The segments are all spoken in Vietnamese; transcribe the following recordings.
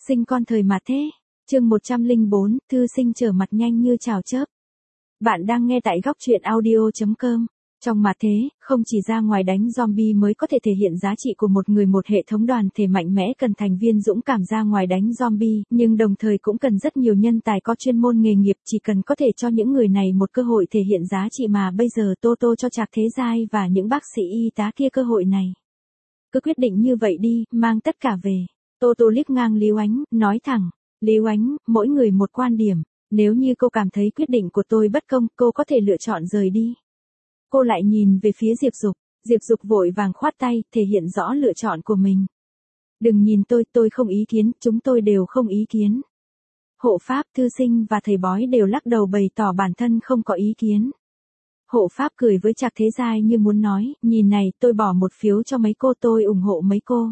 Sinh con thời mà thế. Chương 104, thư sinh trở mặt nhanh như chào chớp. Bạn đang nghe tại góc truyện audio.com. Trong mà thế, không chỉ ra ngoài đánh zombie mới có thể thể hiện giá trị của một người, một hệ thống đoàn thể mạnh mẽ cần thành viên dũng cảm ra ngoài đánh zombie, nhưng đồng thời cũng cần rất nhiều nhân tài có chuyên môn nghề nghiệp, chỉ cần có thể cho những người này một cơ hội thể hiện giá trị mà bây giờ Toto cho Trạc Thế Giai và những bác sĩ y tá kia cơ hội này. Cứ quyết định như vậy đi, mang tất cả về. Toto liếc ngang Lý Oánh, nói thẳng, Lý Oánh, mỗi người một quan điểm, nếu như cô cảm thấy quyết định của tôi bất công, cô có thể lựa chọn rời đi. Cô lại nhìn về phía Diệp Dục vội vàng khoát tay, thể hiện rõ lựa chọn của mình. Đừng nhìn tôi không ý kiến, chúng tôi đều không ý kiến. Hộ pháp, thư sinh và thầy bói đều lắc đầu bày tỏ bản thân không có ý kiến. Hộ pháp cười với Trạc Thế Giai như muốn nói, nhìn này, tôi bỏ một phiếu cho mấy cô, tôi ủng hộ mấy cô.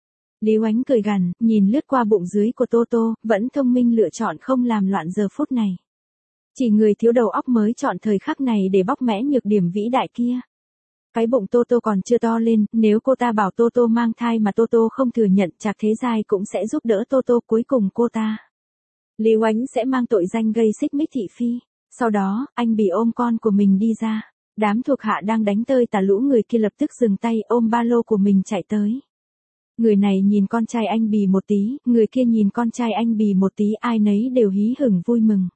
Lý Oánh cười gằn, nhìn lướt qua bụng dưới của Toto, vẫn thông minh lựa chọn không làm loạn giờ phút này. Chỉ người thiếu đầu óc mới chọn thời khắc này để bóc mẽ nhược điểm vĩ đại kia. Cái bụng Toto còn chưa to lên, nếu cô ta bảo Toto mang thai mà Toto không thừa nhận, Trạc Thế Giai cũng sẽ giúp đỡ Toto, cuối cùng cô ta. Lý Oánh sẽ mang tội danh gây xích mích thị phi. Sau đó, anh bị ôm con của mình đi ra. Đám thuộc hạ đang đánh tơi tả lũ người kia lập tức dừng tay, ôm ba lô của mình chạy tới. Người này nhìn con trai anh Bì một tí, người kia nhìn con trai anh Bì một tí, ai nấy đều hí hửng vui mừng.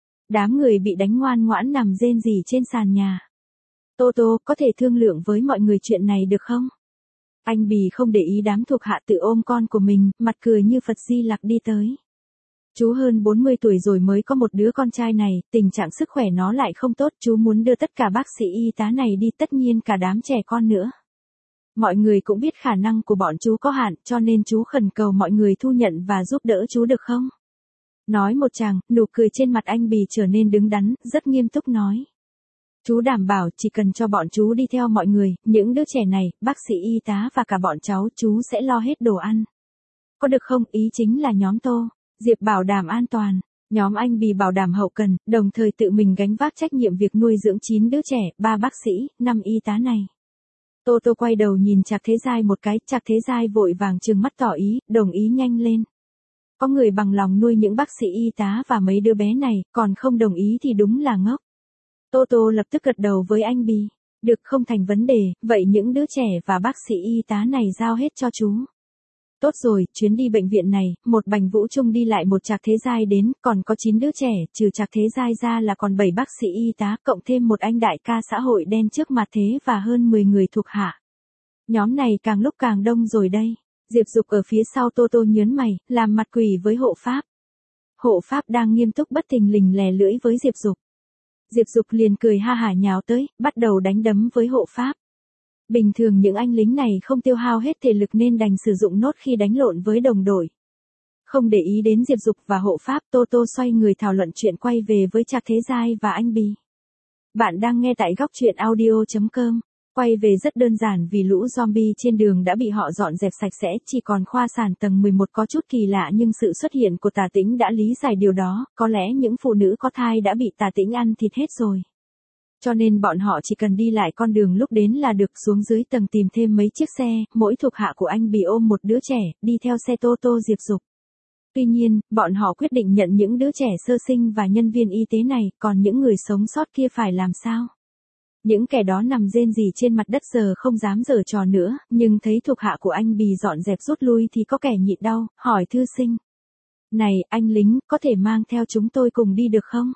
Đám người bị đánh ngoan ngoãn nằm rên rỉ trên sàn nhà. Toto, có thể thương lượng với mọi người chuyện này được không? Anh Bì không để ý đám thuộc hạ tự ôm con của mình, mặt cười như Phật Di Lặc đi tới. Chú hơn 40 tuổi rồi mới có một đứa con trai này, tình trạng sức khỏe nó lại không tốt, chú muốn đưa tất cả bác sĩ y tá này đi, tất nhiên cả đám trẻ con nữa. Mọi người cũng biết khả năng của bọn chú có hạn, cho nên chú khẩn cầu mọi người thu nhận và giúp đỡ chú được không? Nói một chàng, nụ cười trên mặt anh Bì trở nên đứng đắn, rất nghiêm túc nói. Chú đảm bảo chỉ cần cho bọn chú đi theo mọi người, những đứa trẻ này, bác sĩ y tá và cả bọn cháu, chú sẽ lo hết đồ ăn. Có được không? Ý chính là nhóm Tô Diệp bảo đảm an toàn, nhóm anh Bì bảo đảm hậu cần, đồng thời tự mình gánh vác trách nhiệm việc nuôi dưỡng 9 đứa trẻ, 3 bác sĩ, 5 y tá này. Toto quay đầu nhìn Trạc Thế Giai một cái, Trạc Thế Giai vội vàng trừng mắt tỏ ý, đồng ý nhanh lên. Có người bằng lòng nuôi những bác sĩ y tá và mấy đứa bé này, còn không đồng ý thì đúng là ngốc. Toto lập tức gật đầu với anh Bì. Được, không thành vấn đề, vậy những đứa trẻ và bác sĩ y tá này giao hết cho chú. Tốt rồi, chuyến đi bệnh viện này, một Bành Vũ Trung đi lại một Trạc Thế Giai đến, còn có 9 đứa trẻ, trừ Trạc Thế Giai ra là còn 7 bác sĩ y tá, cộng thêm một anh đại ca xã hội đen trước mặt thế và hơn 10 người thuộc hạ. Nhóm này càng lúc càng đông rồi đây. Diệp Dục ở phía sau Toto nhớn mày, làm mặt quỷ với hộ pháp. Hộ pháp đang nghiêm túc bất thình lình lè lưỡi với Diệp Dục. Diệp Dục liền cười ha hả nhào tới, bắt đầu đánh đấm với hộ pháp. Bình thường những anh lính này không tiêu hao hết thể lực nên đành sử dụng nốt khi đánh lộn với đồng đội. Không để ý đến Diệp Dục và hộ pháp, Toto xoay người thảo luận chuyện, quay về với Trạc Thế Giai và anh Bì. Bạn đang nghe tại góc truyện audio.com. Quay về rất đơn giản vì lũ zombie trên đường đã bị họ dọn dẹp sạch sẽ, chỉ còn khoa sản tầng 11 có chút kỳ lạ, nhưng sự xuất hiện của Tà Tĩnh đã lý giải điều đó, có lẽ những phụ nữ có thai đã bị Tà Tĩnh ăn thịt hết rồi. Cho nên bọn họ chỉ cần đi lại con đường lúc đến là được, xuống dưới tầng tìm thêm mấy chiếc xe, mỗi thuộc hạ của anh Bì ôm một đứa trẻ, đi theo xe Toto Diệp Dục. Tuy nhiên, bọn họ quyết định nhận những đứa trẻ sơ sinh và nhân viên y tế này, còn những người sống sót kia phải làm sao? Những kẻ đó nằm rên rỉ trên mặt đất giờ không dám giở trò nữa, nhưng thấy thuộc hạ của anh Bì dọn dẹp rút lui thì có kẻ nhịn đau, hỏi thư sinh. Này, anh lính, có thể mang theo chúng tôi cùng đi được không?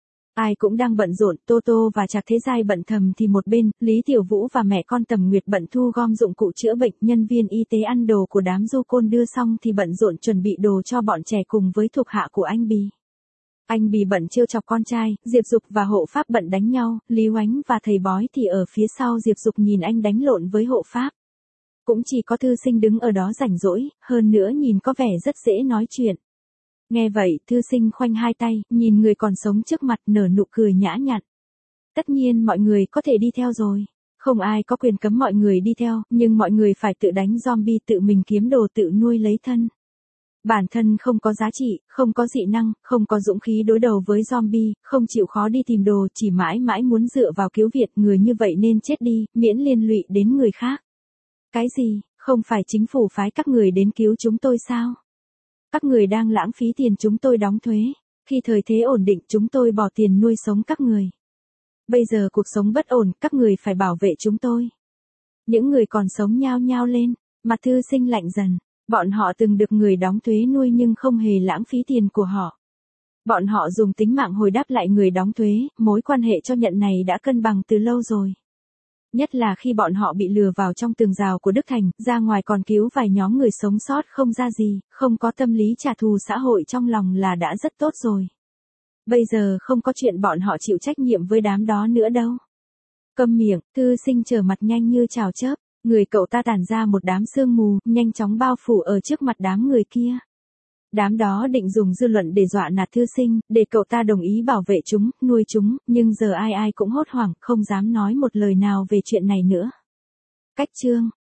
Ai cũng đang bận rộn, Toto và Trạc Thế Giai bận thầm thì một bên, Lý Tiểu Vũ và mẹ con Tầm Nguyệt bận thu gom dụng cụ chữa bệnh, nhân viên y tế ăn đồ của đám du côn đưa xong thì bận rộn chuẩn bị đồ cho bọn trẻ cùng với thuộc hạ của anh Bì. Anh Bì bận trêu chọc con trai, Diệp Dục và hộ pháp bận đánh nhau, Lý Oánh và thầy bói thì ở phía sau Diệp Dục nhìn anh đánh lộn với hộ pháp. Cũng chỉ có thư sinh đứng ở đó rảnh rỗi, hơn nữa nhìn có vẻ rất dễ nói chuyện. Nghe vậy, thư sinh khoanh hai tay, nhìn người còn sống trước mặt nở nụ cười nhã nhặn. Tất nhiên mọi người có thể đi theo rồi. Không ai có quyền cấm mọi người đi theo, nhưng mọi người phải tự đánh zombie, tự mình kiếm đồ, tự nuôi lấy thân. Bản thân không có giá trị, không có dị năng, không có dũng khí đối đầu với zombie, không chịu khó đi tìm đồ, chỉ mãi mãi muốn dựa vào cứu Việt, người như vậy nên chết đi, miễn liên lụy đến người khác. Cái gì, không phải chính phủ phái các người đến cứu chúng tôi sao? Các người đang lãng phí tiền chúng tôi đóng thuế. Khi thời thế ổn định chúng tôi bỏ tiền nuôi sống các người. Bây giờ cuộc sống bất ổn, các người phải bảo vệ chúng tôi. Những người còn sống nhao nhao lên, mặt thư sinh lạnh dần. Bọn họ từng được người đóng thuế nuôi nhưng không hề lãng phí tiền của họ. Bọn họ dùng tính mạng hồi đáp lại người đóng thuế, mối quan hệ cho nhận này đã cân bằng từ lâu rồi. Nhất là khi bọn họ bị lừa vào trong tường rào của Đức Thành, ra ngoài còn cứu vài nhóm người sống sót không ra gì, không có tâm lý trả thù xã hội trong lòng là đã rất tốt rồi. Bây giờ không có chuyện bọn họ chịu trách nhiệm với đám đó nữa đâu. Câm miệng, thư sinh trở mặt nhanh như chào chớp, người cậu ta tản ra một đám sương mù, nhanh chóng bao phủ ở trước mặt đám người kia. Đám đó định dùng dư luận để dọa nạt thư sinh, để cậu ta đồng ý bảo vệ chúng, nuôi chúng, nhưng giờ ai ai cũng hốt hoảng, không dám nói một lời nào về chuyện này nữa. Cách chương